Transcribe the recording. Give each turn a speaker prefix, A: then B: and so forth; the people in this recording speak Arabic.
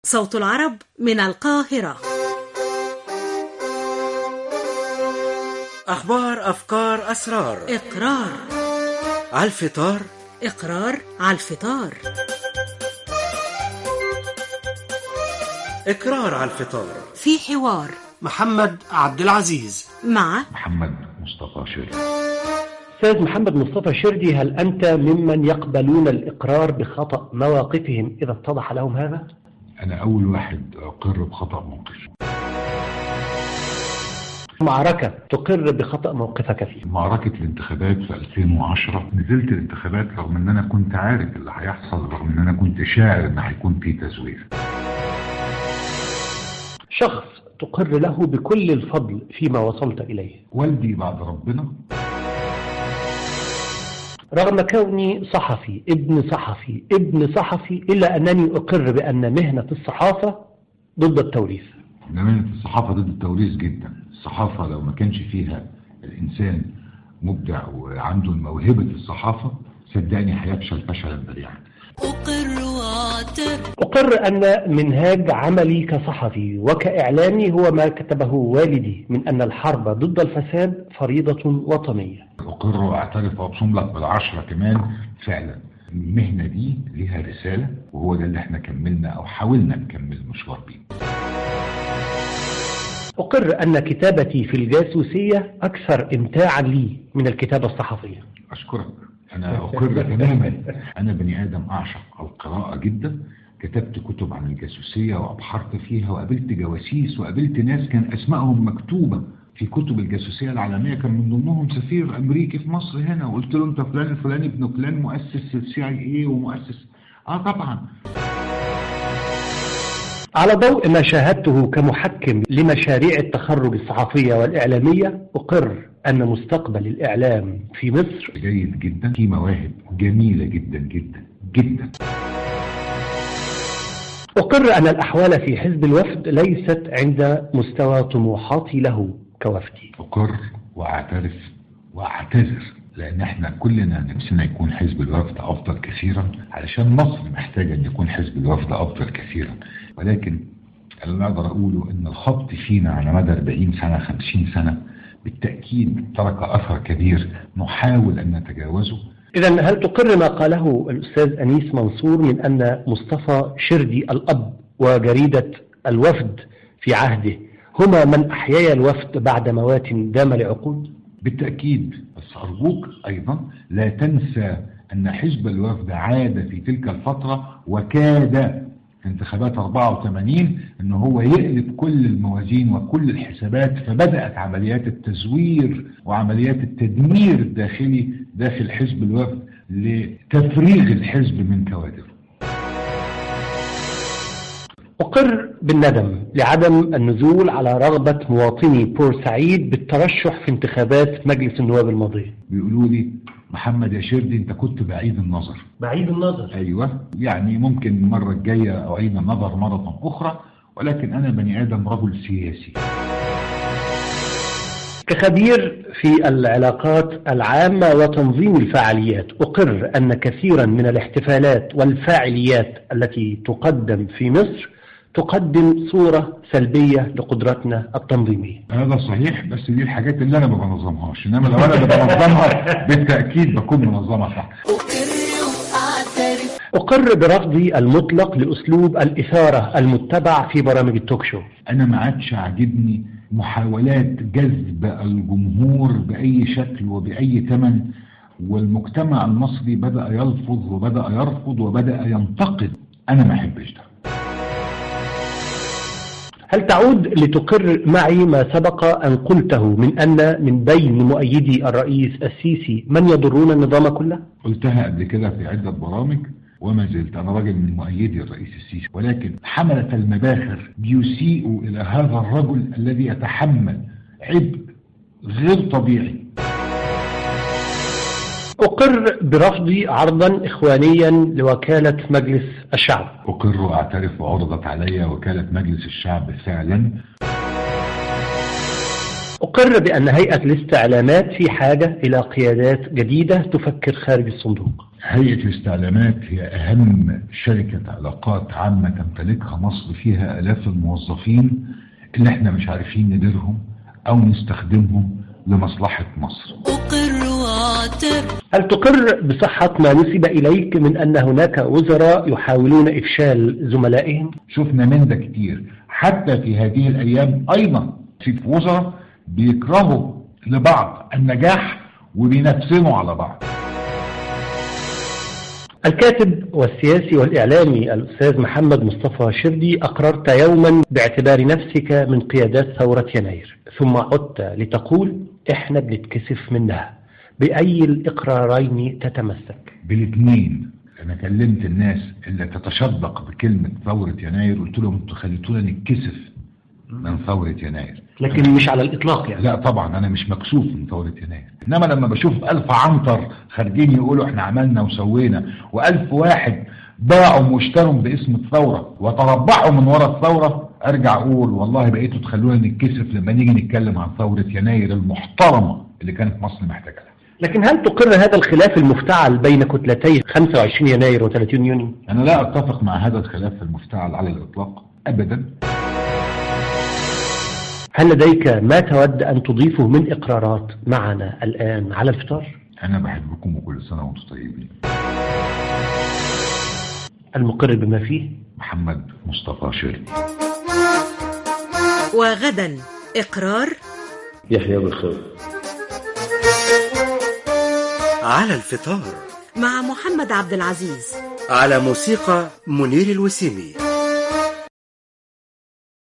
A: صوت العرب من القاهرة.
B: أخبار، أفكار، أسرار.
A: إقرار
B: على الفطار.
A: إقرار على الفطار.
B: إقرار على الفطار.
A: في حوار
C: محمد عبد العزيز
A: مع
D: محمد مصطفى شردي.
E: أستاذ محمد مصطفى شردي، هل أنت ممن يقبلون الإقرار بخطأ مواقفهم إذا اتضح لهم هذا؟
D: أنا أول واحد أقر بخطأ موقفي.
E: معركة تقر بخطأ موقفك فيه.
D: معركة الانتخابات في 2010 نزلت الانتخابات رغم أن أنا كنت عارف اللي هيحصل، رغم أن أنا كنت شاعر أن هيكون في تزوير.
E: شخص تقر له بكل الفضل فيما وصلت إليه.
D: والدي بعد ربنا.
E: رغم كوني صحفي ابن صحفي إلا أنني أقر بأن مهنة الصحافة ضد التوريث.
D: مهنة الصحافة ضد التوريث جدا. الصحافة لو ما كانش فيها الإنسان مبدع وعنده الموهبة الصحافة صدقني هيفشل فشلا ذريعا.
E: أقر أن منهاج عملي كصحفي وكإعلامي هو ما كتبه والدي من أن الحرب ضد الفساد فريضة وطنية.
D: أقر وأعترف وأبصم لك بالعشرة كمان. فعلا المهنة دي لها رسالة، وهو ده اللي احنا كملنا أو حاولنا نكمل المشوار بيه.
E: أقر أن كتابتي في الجاسوسية أكثر إمتاعا لي من الكتابة الصحفية.
D: أشكرك. أنا أقر تماما. أنا بني آدم أعشق القراءة جدا. كتبت كتب عن الجاسوسية وأبحرت فيها وقابلت جواسيس وقابلت ناس كان أسمائهم مكتوبة في كتب الجاسوسية العالمية، كان من ضمنهم سفير أمريكي في مصر هنا، وقلت له أنت فلان الفلاني ابن فلان مؤسس CIA ومؤسس طبعا.
E: على ضوء ما شاهدته كمحكم لمشاريع التخرج الصحفية والإعلامية، أقر أن مستقبل الإعلام في مصر
D: جيد جدا، في مواهب جميلة جدا جدا جدا.
E: أقر أن الأحوال في حزب الوفد ليست عند مستوى طموحاتي له كوفدي.
D: أقر وأعترف وأعتذر، لأن احنا كلنا نفسنا يكون حزب الوفد أفضل كثيرا، علشان مصر محتاجة أن يكون حزب الوفد أفضل كثيرا. ولكن اللي أقدر أقوله أن الخط فينا على مدى 40 سنة 50 سنة بالتأكيد ترك أثر كبير نحاول أن نتجاوزه.
E: إذن هل تقر ما قاله الأستاذ أنيس منصور من أن مصطفى شردي الأب وجريدة الوفد في عهده هما من أحيا الوفد بعد موات دام لعقود؟
D: بالتأكيد، بس أرجوك أيضا لا تنسى أن حزب الوفد عاد في تلك الفترة وكاد في انتخابات 84 أنه هو يقلب كل الموازين وكل الحسابات، فبدأت عمليات التزوير وعمليات التدمير الداخلي داخل حزب الوفد لتفريغ الحزب من كوادره.
E: أقر بالندم لعدم النزول على رغبة مواطني بورسعيد بالترشح في انتخابات مجلس النواب الماضية.
D: بيقولوا لي محمد يا شردي انت كنت بعيد النظر.
E: بعيد النظر؟
D: ايوه، يعني ممكن المرة الجاية اعيد النظر مرة اخرى، ولكن انا بني ادم رجل سياسي.
E: كخبير في العلاقات العامة وتنظيم الفعاليات، أقر أن كثيرا من الاحتفالات والفاعليات التي تقدم في مصر تقدم صورة سلبية لقدرتنا التنظيمية.
D: هذا صحيح، بس دي الحاجات اللي أنا ما بنظمهاش، إنما لو أنا اللي بنظمها بالتأكيد بكون منظمة صح.
E: أقر برفضي المطلق لأسلوب الإثارة المتبع في برامج التوك شو.
D: أنا ما عادش عاجبني محاولات جذب الجمهور بأي شكل وبأي ثمن، والمجتمع المصري بدأ يلفظ وبدأ يرفض وبدأ ينتقد. أنا ما أحبش ده.
E: هل تعود لتقر معي ما سبق أن قلته من أن من بين مؤيدي الرئيس السيسي من يضرون النظام كله؟
D: قلتها قبل كده في عدة برامج وما زلت أنا راجل من مؤيدي الرئيس السيسي، ولكن حملة المباخر بيسيئوا إلى هذا الرجل الذي يتحمل عبء غير طبيعي.
E: أقر برفضي عرضا إخوانيا لوكالة مجلس الشعب.
D: أقر وأعترف وعرضت علي وكالة مجلس الشعب فعلا.
E: أقر بأن هيئة الاستعلامات في حاجة إلى قيادات جديدة تفكر خارج الصندوق.
D: هيئة الاستعلامات هي أهم شركة علاقات عامة تمتلكها مصر، فيها آلاف الموظفين اللي احنا مش عارفين نديرهم أو نستخدمهم لمصلحة مصر.
E: هل تقر بصحة ما نسب إليك من أن هناك وزراء يحاولون إفشال زملائهم؟
D: شفنا من ده كتير، حتى في هذه الأيام أيضا في وزراء بيكرهوا لبعض النجاح وبينافسوا على بعض.
E: الكاتب والسياسي والإعلامي الأستاذ محمد مصطفى شردي، أقررت يوما باعتبار نفسك من قيادات ثورة يناير، ثم عدت لتقول إحنا بنتكسف منها. بأي الإقرارين تتمسك؟
D: بالاثنين. أنا كلمت الناس اللي تتشدق بكلمة ثورة يناير، قلت لهم انتوا خليتونا نتكسف من ثورة يناير،
E: لكن مش على الإطلاق يعني.
D: لا طبعا أنا مش مكسوف من ثورة يناير، إنما لما بشوف 1000 عنتر خارجين يقولوا إحنا عملنا وسوينا، و1000 واحد باعوا واشتروا باسم الثورة وتربحوا من وراء الثورة، أرجع أقول والله بقيتوا تخلونا نتكسف لما نيجي نتكلم عن ثورة يناير المحترمة اللي كانت مصر محتاجة.
E: لكن هل تقر هذا الخلاف المفتعل بين كتلتي 25 يناير و30 يونيو؟
D: أنا لا أتفق مع هذا الخلاف المفتعل على الإطلاق أبدا.
E: هل لديك ما تود أن تضيفه من إقرارات معنا الآن على الفطار؟
D: أنا بحبكم وكل سنة وانتم طيبين.
E: المقر بما فيه
D: محمد مصطفى شردي.
A: وغدا إقرار
F: يحيى بالخير.
B: على الفطار
A: مع محمد عبد العزيز،
B: على موسيقى منير الوسيمي.